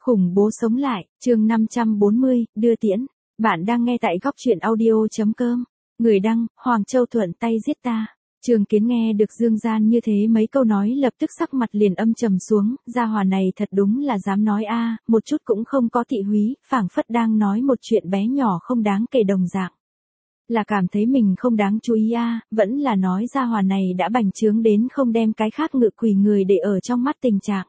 Khủng bố sống lại, chương 540, đưa tiễn. Bạn đang nghe tại góc truyện audio.com. Người đăng, Hoàng Châu thuận tay giết ta. Trường Kiến nghe được Dương Gian như thế mấy câu nói lập tức sắc mặt liền âm trầm xuống, gia hỏa này thật đúng là dám nói a, một chút cũng không có thị húy, phảng phất đang nói một chuyện bé nhỏ không đáng kể đồng dạng. Là cảm thấy mình không đáng chú ý a, vẫn là nói gia hỏa này đã bành trướng đến không đem cái khác ngự quỷ người để ở trong mắt tình trạng.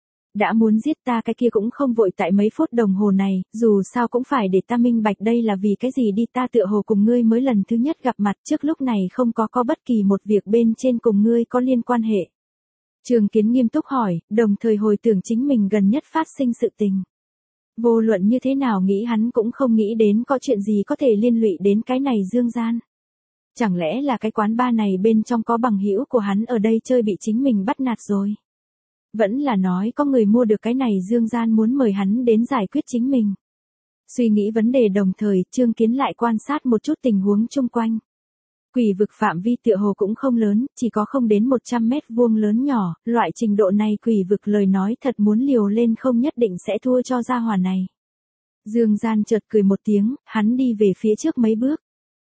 Đã muốn giết ta cái kia cũng không vội tại mấy phút đồng hồ này, dù sao cũng phải để ta minh bạch đây là vì cái gì đi, ta tựa hồ cùng ngươi mới lần thứ nhất gặp mặt, trước lúc này không có bất kỳ một việc bên trên cùng ngươi có liên quan hệ. Trường Kiến nghiêm túc hỏi, đồng thời hồi tưởng chính mình gần nhất phát sinh sự tình. Vô luận như thế nào nghĩ hắn cũng không nghĩ đến có chuyện gì có thể liên lụy đến cái này Dương Gian. Chẳng lẽ là cái quán bar này bên trong có bằng hữu của hắn ở đây chơi bị chính mình bắt nạt rồi? Vẫn là nói có người mua được cái này Dương Gian muốn mời hắn đến giải quyết chính mình. Suy nghĩ vấn đề đồng thời, Trương Kiến lại quan sát một chút tình huống chung quanh. Quỷ vực phạm vi tựa hồ cũng không lớn, chỉ có không đến 100 mét vuông lớn nhỏ, loại trình độ này quỷ vực lời nói thật muốn liều lên không nhất định sẽ thua cho gia hỏa này. Dương Gian chợt cười một tiếng, hắn đi về phía trước mấy bước.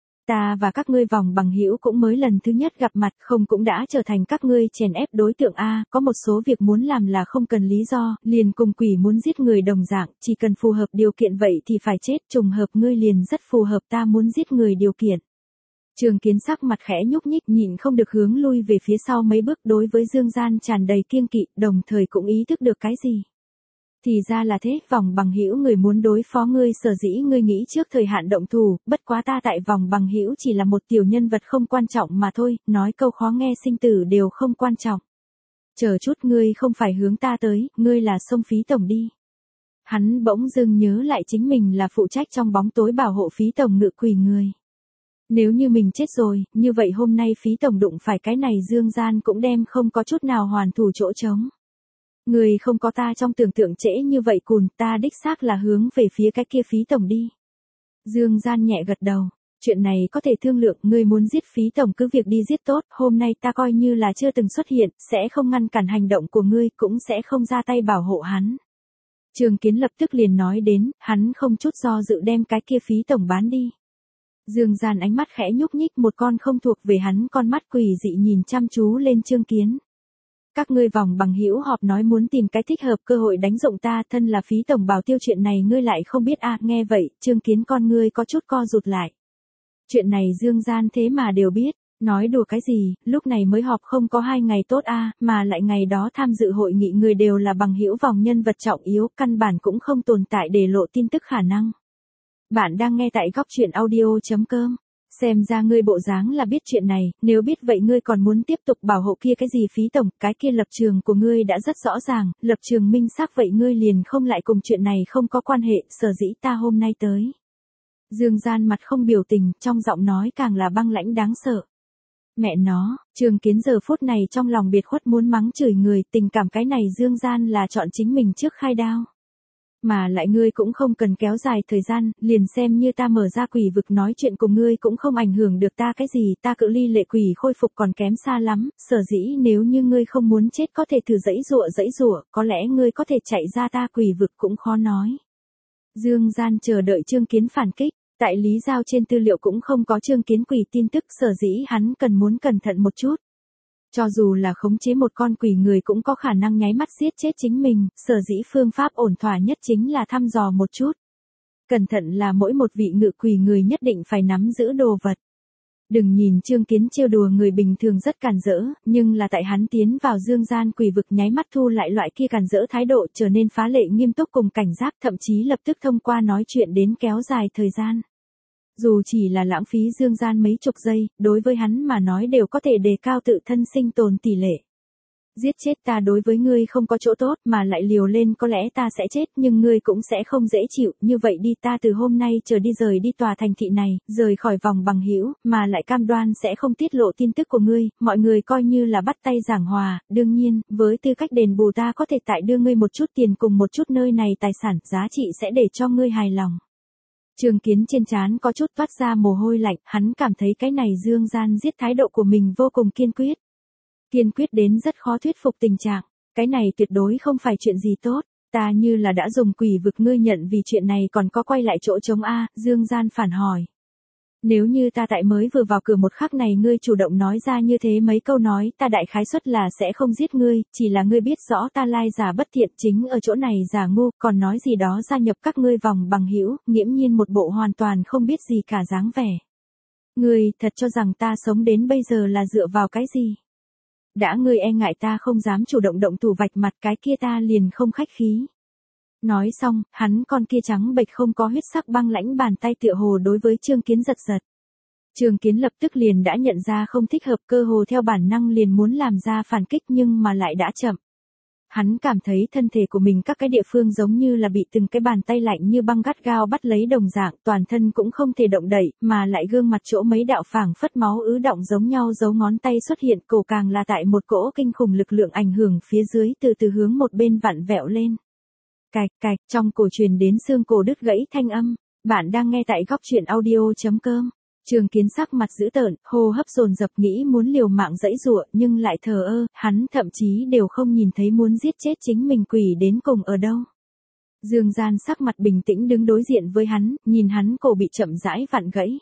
Ta và các ngươi vòng bằng hữu cũng mới lần thứ nhất gặp mặt, không cũng đã trở thành các ngươi chèn ép đối tượng a, có một số việc muốn làm là không cần lý do, liền cùng quỷ muốn giết người đồng dạng, chỉ cần phù hợp điều kiện vậy thì phải chết, trùng hợp ngươi liền rất phù hợp ta muốn giết người điều kiện. Trường Kiến sắc mặt khẽ nhúc nhích, nhịn không được hướng lui về phía sau mấy bước, đối với Dương Gian tràn đầy kiêng kỵ, đồng thời cũng ý thức được cái gì. Thì ra là thế, vòng bằng hữu người muốn đối phó ngươi, sở dĩ ngươi nghĩ trước thời hạn động thủ, bất quá ta tại vòng bằng hữu chỉ là một tiểu nhân vật không quan trọng mà thôi, nói câu khó nghe sinh tử đều không quan trọng. Chờ chút, ngươi không phải hướng ta tới, ngươi là Sông Phí Tổng đi. Hắn bỗng dưng nhớ lại chính mình là phụ trách trong bóng tối bảo hộ Phí Tổng ngự quỷ người. Nếu như mình chết rồi, như vậy hôm nay Phí Tổng đụng phải cái này Dương Gian cũng đem không có chút nào hoàn thủ chỗ trống. Người không có ta trong tưởng tượng trễ như vậy cùn, ta đích xác là hướng về phía cái kia Phí Tổng đi. Dương Gian nhẹ gật đầu, chuyện này có thể thương lượng, ngươi muốn giết Phí Tổng cứ việc đi giết tốt, hôm nay ta coi như là chưa từng xuất hiện, sẽ không ngăn cản hành động của ngươi, cũng sẽ không ra tay bảo hộ hắn. Trường Kiến lập tức liền nói đến, hắn không chút do dự đem cái kia Phí Tổng bán đi. Dương Gian ánh mắt khẽ nhúc nhích, một con không thuộc về hắn con mắt quỷ dị nhìn chăm chú lên Trương Kiến. Các ngươi vòng bằng hữu họp nói muốn tìm cái thích hợp cơ hội đánh dụng ta, thân là Phí Tổng bảo tiêu chuyện này ngươi lại không biết a, nghe vậy, Trương Kiến con ngươi có chút co rụt lại. Chuyện này Dương Gian thế mà đều biết, nói đùa cái gì, lúc này mới họp không có 2 ngày tốt a, mà lại ngày đó tham dự hội nghị người đều là bằng hữu vòng nhân vật trọng yếu, căn bản cũng không tồn tại để lộ tin tức khả năng. Bạn đang nghe tại góc truyện audio.com. Xem ra ngươi bộ dáng là biết chuyện này, nếu biết vậy ngươi còn muốn tiếp tục bảo hộ kia cái gì Phí Tổng, cái kia lập trường của ngươi đã rất rõ ràng, lập trường minh xác vậy ngươi liền không lại cùng chuyện này không có quan hệ, sở dĩ ta hôm nay tới. Dương Gian mặt không biểu tình, trong giọng nói càng là băng lãnh đáng sợ. Mẹ nó, Trường Kiến giờ phút này trong lòng biệt khuất muốn mắng chửi người, tình cảm cái này Dương Gian là chọn chính mình trước khai đao. Mà lại ngươi cũng không cần kéo dài thời gian, liền xem như ta mở ra quỷ vực nói chuyện cùng ngươi cũng không ảnh hưởng được ta cái gì, ta cự ly lệ quỷ khôi phục còn kém xa lắm, sở dĩ nếu như ngươi không muốn chết có thể thử dãy dụa, có lẽ ngươi có thể chạy ra ta quỷ vực cũng khó nói. Dương Gian chờ đợi Trương Kiến phản kích, tại lý giao trên tư liệu cũng không có Trương Kiến quỷ tin tức, sở dĩ hắn muốn cẩn thận một chút. Cho dù là khống chế một con quỷ người cũng có khả năng nháy mắt giết chết chính mình, sở dĩ phương pháp ổn thỏa nhất chính là thăm dò một chút. Cẩn thận là mỗi một vị ngự quỷ người nhất định phải nắm giữ đồ vật. Đừng nhìn Trương Kiến trêu đùa người bình thường rất càn rỡ, nhưng là tại hắn tiến vào Dương Gian quỷ vực nháy mắt thu lại loại kia càn rỡ thái độ, trở nên phá lệ nghiêm túc cùng cảnh giác, thậm chí lập tức thông qua nói chuyện đến kéo dài thời gian. Dù chỉ là lãng phí Dương Gian mấy chục giây, đối với hắn mà nói đều có thể đề cao tự thân sinh tồn tỷ lệ. Giết chết ta đối với ngươi không có chỗ tốt, mà lại liều lên có lẽ ta sẽ chết, nhưng ngươi cũng sẽ không dễ chịu, như vậy đi, ta từ hôm nay trở đi rời đi tòa thành thị này, rời khỏi vòng bằng hữu, mà lại cam đoan sẽ không tiết lộ tin tức của ngươi, mọi người coi như là bắt tay giảng hòa, đương nhiên, với tư cách đền bù ta có thể tại đưa ngươi một chút tiền cùng một chút nơi này tài sản, giá trị sẽ để cho ngươi hài lòng. Trường Kiến trên trán có chút toát ra mồ hôi lạnh, hắn cảm thấy cái này Dương Gian giết thái độ của mình vô cùng kiên quyết. Kiên quyết đến rất khó thuyết phục tình trạng, cái này tuyệt đối không phải chuyện gì tốt. Ta như là đã dùng quỷ vực ngươi nhận vì chuyện này còn có quay lại chỗ trống a, Dương Gian phản hỏi. Nếu như ta tại mới vừa vào cửa một khắc này ngươi chủ động nói ra như thế mấy câu nói, ta đại khái suất là sẽ không giết ngươi, chỉ là ngươi biết rõ ta lai giả bất thiện chính ở chỗ này giả ngu, còn nói gì đó gia nhập các ngươi vòng bằng hữu, nghiễm nhiên một bộ hoàn toàn không biết gì cả dáng vẻ. Ngươi thật cho rằng ta sống đến bây giờ là dựa vào cái gì? Đã ngươi e ngại ta không dám chủ động động thủ vạch mặt cái kia ta liền không khách khí. Nói xong, hắn con kia trắng bệch không có huyết sắc băng lãnh bàn tay tựa hồ đối với Trương Kiến giật giật. Trương Kiến lập tức liền đã nhận ra không thích hợp, cơ hồ theo bản năng liền muốn làm ra phản kích nhưng mà lại đã chậm. Hắn cảm thấy thân thể của mình các cái địa phương giống như là bị từng cái bàn tay lạnh như băng gắt gao bắt lấy đồng dạng, toàn thân cũng không thể động đậy, mà lại gương mặt chỗ mấy đạo phảng phất máu ứ động giống nhau dấu ngón tay xuất hiện, cổ càng là tại một cỗ kinh khủng lực lượng ảnh hưởng phía dưới từ từ hướng một bên vặn vẹo lên. Cạch cạch, trong cổ truyền đến xương cổ đứt gãy thanh âm. Bạn đang nghe tại góc truyện audio.com. Trương Kiến sắc mặt dữ tợn, hô hấp dồn dập nghĩ muốn liều mạng giãy giụa, nhưng lại thờ ơ, hắn thậm chí đều không nhìn thấy muốn giết chết chính mình quỷ đến cùng ở đâu. Dương Gian sắc mặt bình tĩnh đứng đối diện với hắn, nhìn hắn cổ bị chậm rãi vặn gãy.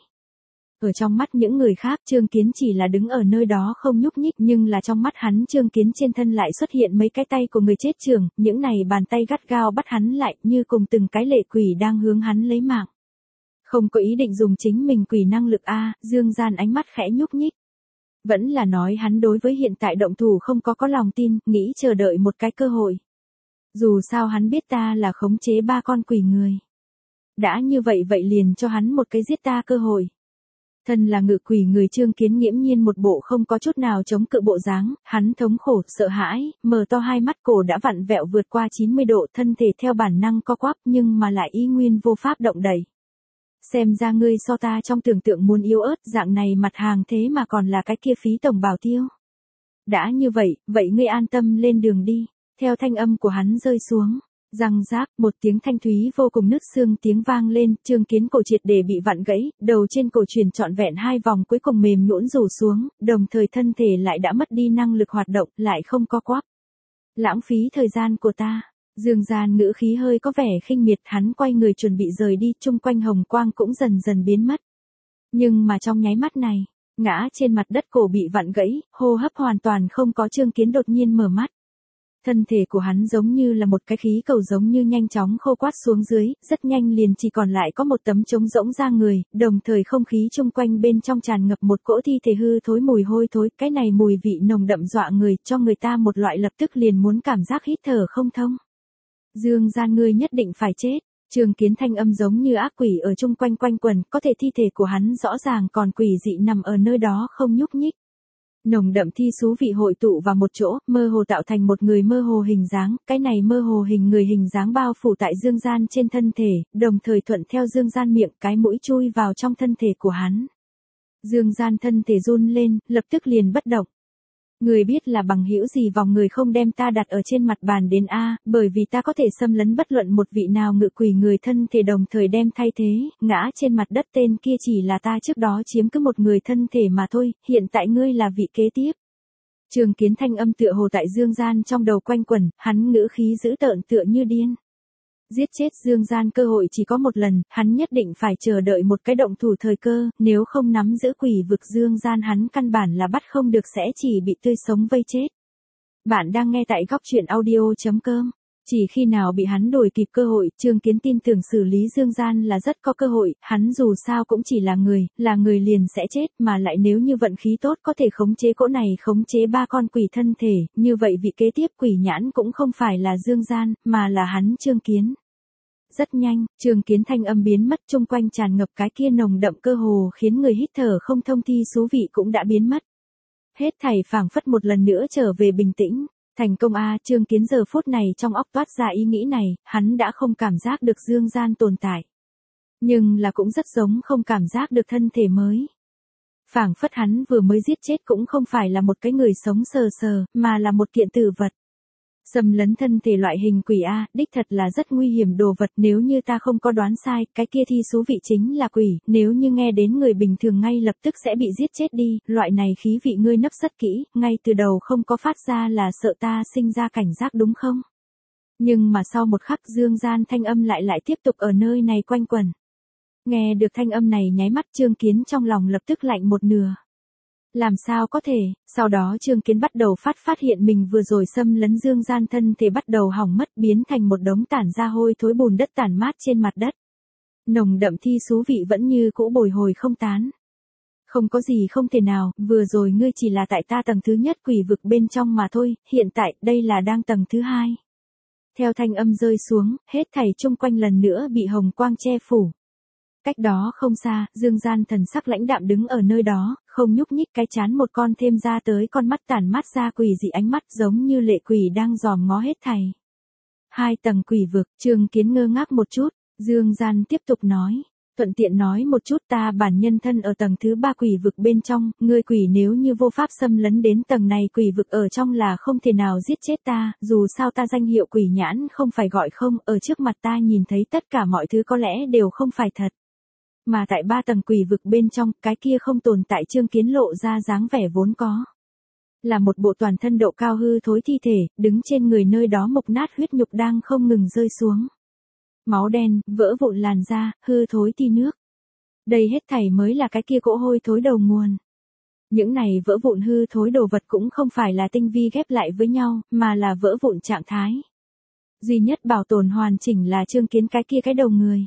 Ở trong mắt những người khác Trương Kiến chỉ là đứng ở nơi đó không nhúc nhích, nhưng là trong mắt hắn Trương Kiến trên thân lại xuất hiện mấy cái tay của người chết trường, những này bàn tay gắt gao bắt hắn lại như cùng từng cái lệ quỷ đang hướng hắn lấy mạng. Không có ý định dùng chính mình quỷ năng lực a, Dương Gian ánh mắt khẽ nhúc nhích. Vẫn là nói hắn đối với hiện tại động thủ không có lòng tin, nghĩ chờ đợi một cái cơ hội. Dù sao hắn biết ta là khống chế 3 con quỷ người. Đã như vậy liền cho hắn một cái giết ta cơ hội. Thân là ngự quỷ người Trương Kiến nghiễm nhiên một bộ không có chút nào chống cự bộ dáng, hắn thống khổ, sợ hãi, mở to hai mắt, cổ đã vặn vẹo vượt qua 90 độ, thân thể theo bản năng co quắp nhưng mà lại y nguyên vô pháp động đậy. Xem ra ngươi so ta trong tưởng tượng muốn yếu ớt, dạng này mặt hàng thế mà còn là cái kia phí tổng bảo tiêu. Đã như vậy ngươi an tâm lên đường đi. Theo thanh âm của hắn rơi xuống, răng rác, một tiếng thanh thúy vô cùng nứt xương tiếng vang lên, Trương Kiến cổ triệt để bị vặn gãy, đầu trên cổ truyền trọn vẹn 2 vòng cuối cùng mềm nhũn rủ xuống, đồng thời thân thể lại đã mất đi năng lực hoạt động, lại không co quắp. Lãng phí thời gian của ta. Dương Gian ngữ khí hơi có vẻ khinh miệt, hắn quay người chuẩn bị rời đi, chung quanh hồng quang cũng dần dần biến mất. Nhưng mà trong nháy mắt này, ngã trên mặt đất cổ bị vặn gãy, hô hấp hoàn toàn không có, Trương Kiến đột nhiên mở mắt. Thân thể của hắn giống như là một cái khí cầu giống như nhanh chóng khô quát xuống dưới, rất nhanh liền chỉ còn lại có một tấm trống rỗng ra người, đồng thời không khí chung quanh bên trong tràn ngập một cỗ thi thể hư thối mùi hôi thối, cái này mùi vị nồng đậm dọa người, cho người ta một loại lập tức liền muốn cảm giác hít thở không thông. Dương Gian ngươi nhất định phải chết. Trương Kiến thanh âm giống như ác quỷ ở chung quanh quanh quần, có thể thi thể của hắn rõ ràng còn quỷ dị nằm ở nơi đó không nhúc nhích. Nồng đậm thi xú vị hội tụ vào một chỗ, mơ hồ tạo thành một người mơ hồ hình dáng, cái này mơ hồ hình người hình dáng bao phủ tại Dương Gian trên thân thể, đồng thời thuận theo Dương Gian miệng, cái mũi chui vào trong thân thể của hắn. Dương Gian thân thể run lên, lập tức liền bất động. Người biết là bằng hữu gì vòng người không đem ta đặt ở trên mặt bàn đến a, bởi vì ta có thể xâm lấn bất luận một vị nào ngự quỷ người thân thể đồng thời đem thay thế, ngã trên mặt đất tên kia chỉ là ta trước đó chiếm cứ một người thân thể mà thôi, hiện tại ngươi là vị kế tiếp. Trương Kiến thanh âm tựa hồ tại Dương Gian trong đầu quanh quẩn, hắn ngữ khí dữ tợn tựa như điên. Giết chết Dương Gian cơ hội chỉ có một lần, hắn nhất định phải chờ đợi một cái động thủ thời cơ, nếu không nắm giữ quỷ vực Dương Gian hắn căn bản là bắt không được, sẽ chỉ bị tươi sống vây chết. Bạn đang nghe tại góc truyện audio.com. Chỉ khi nào bị hắn đuổi kịp cơ hội, Trương Kiến tin tưởng xử lý Dương Gian là rất có cơ hội, hắn dù sao cũng chỉ là người liền sẽ chết, mà lại nếu như vận khí tốt có thể khống chế cỗ này khống chế 3 con quỷ thân thể, như vậy vị kế tiếp quỷ nhãn cũng không phải là Dương Gian, mà là hắn Trương Kiến. Rất nhanh, Trương Kiến thanh âm biến mất, chung quanh tràn ngập cái kia nồng đậm cơ hồ khiến người hít thở không thông thi xú vị cũng đã biến mất. Hết thảy phảng phất một lần nữa trở về bình tĩnh. Thành công a, Trương Kiến giờ phút này trong óc toát ra ý nghĩ này, hắn đã không cảm giác được Dương Gian tồn tại. Nhưng là cũng rất giống không cảm giác được thân thể mới. Phảng phất hắn vừa mới giết chết cũng không phải là một cái người sống sờ sờ, mà là một kiện tử vật. Xâm lấn thân thể loại hình quỷ A, đích thật là rất nguy hiểm đồ vật, nếu như ta không có đoán sai, cái kia thi xú vị chính là quỷ, nếu như nghe đến người bình thường ngay lập tức sẽ bị giết chết đi, loại này khí vị ngươi nấp rất kỹ, ngay từ đầu không có phát ra là sợ ta sinh ra cảnh giác đúng không? Nhưng mà sau một khắc Dương Gian thanh âm lại tiếp tục ở nơi này quanh quẩn. Nghe được thanh âm này nháy mắt Trương Kiến trong lòng lập tức lạnh một nửa. Làm sao có thể, sau đó Trương Kiến bắt đầu phát hiện mình vừa rồi xâm lấn Dương Gian thân thể bắt đầu hỏng mất biến thành một đống tản ra hôi thối bùn đất tản mát trên mặt đất. Nồng đậm thi xú vị vẫn như cũ bồi hồi không tán. Không có gì không thể nào, vừa rồi ngươi chỉ là tại ta tầng thứ nhất quỷ vực bên trong mà thôi, hiện tại đây là đang tầng thứ hai. Theo thanh âm rơi xuống, hết thảy chung quanh lần nữa bị hồng quang che phủ. Cách đó không xa, Dương Gian thần sắc lãnh đạm đứng ở nơi đó, không nhúc nhích, cái chán một con thêm ra tới con mắt tản mát ra quỷ dị ánh mắt giống như lệ quỷ đang dòm ngó hết thảy. 2 tầng quỷ vực, Trương Kiến ngơ ngác một chút, Dương Gian tiếp tục nói. Thuận tiện nói một chút, ta bản nhân thân ở tầng thứ 3 quỷ vực bên trong, ngươi quỷ nếu như vô pháp xâm lấn đến tầng này quỷ vực ở trong là không thể nào giết chết ta, dù sao ta danh hiệu quỷ nhãn không phải gọi không, ở trước mặt ta nhìn thấy tất cả mọi thứ có lẽ đều không phải thật. Mà tại 3 tầng quỷ vực bên trong, cái kia không tồn tại. Trương Kiến lộ ra dáng vẻ vốn có. Là một bộ toàn thân độ cao hư thối thi thể, đứng trên người nơi đó mục nát huyết nhục đang không ngừng rơi xuống. Máu đen, vỡ vụn làn da, hư thối ti nước. Đây hết thảy mới là cái kia cỗ hôi thối đầu nguồn. Những này vỡ vụn hư thối đồ vật cũng không phải là tinh vi ghép lại với nhau, mà là vỡ vụn trạng thái. Duy nhất bảo tồn hoàn chỉnh là Trương Kiến cái kia cái đầu người.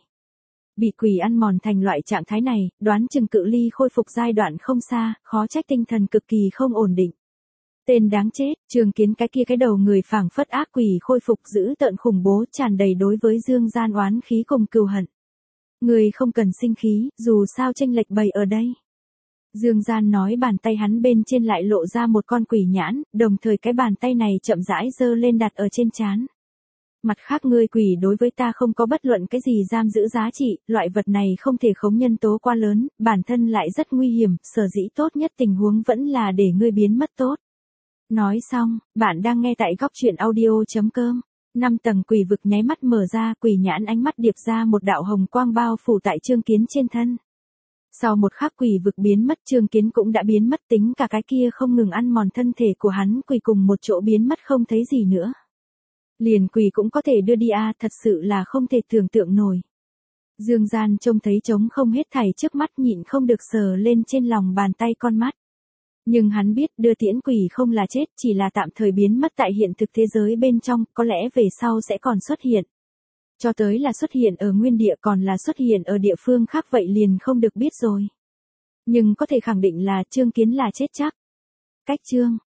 Bị quỷ ăn mòn thành loại trạng thái này, đoán chừng cự ly khôi phục giai đoạn không xa, khó trách tinh thần cực kỳ không ổn định. Tên đáng chết, Trương Kiến cái kia cái đầu người phảng phất ác quỷ khôi phục dữ tợn khủng bố tràn đầy đối với Dương Gian oán khí cùng cừu hận. Người không cần sinh khí, dù sao chênh lệch bày ở đây. Dương Gian nói bàn tay hắn bên trên lại lộ ra một con quỷ nhãn, đồng thời cái bàn tay này chậm rãi giơ lên đặt ở trên trán. Mặt khác ngươi quỷ đối với ta không có bất luận cái gì giam giữ giá trị, loại vật này không thể khống nhân tố quá lớn, bản thân lại rất nguy hiểm, sở dĩ tốt nhất tình huống vẫn là để ngươi biến mất tốt. Nói xong, bạn đang nghe tại góc truyện audio.com. 5 tầng quỷ vực nháy mắt mở ra, quỷ nhãn ánh mắt điệp ra một đạo hồng quang bao phủ tại Trương Kiến trên thân. Sau một khắc quỷ vực biến mất, Trương Kiến cũng đã biến mất, tính cả cái kia không ngừng ăn mòn thân thể của hắn quỷ cùng một chỗ biến mất không thấy gì nữa. Liền quỷ cũng có thể đưa đi à, thật sự là không thể tưởng tượng nổi. Dương Gian trông thấy trống không hết thảy trước mắt nhịn không được sờ lên trên lòng bàn tay con mắt. Nhưng hắn biết đưa tiễn quỷ không là chết, chỉ là tạm thời biến mất tại hiện thực thế giới bên trong, có lẽ về sau sẽ còn xuất hiện. Cho tới là xuất hiện ở nguyên địa còn là xuất hiện ở địa phương khác vậy liền không được biết rồi. Nhưng có thể khẳng định là Trương Kiến là chết chắc. Cách chương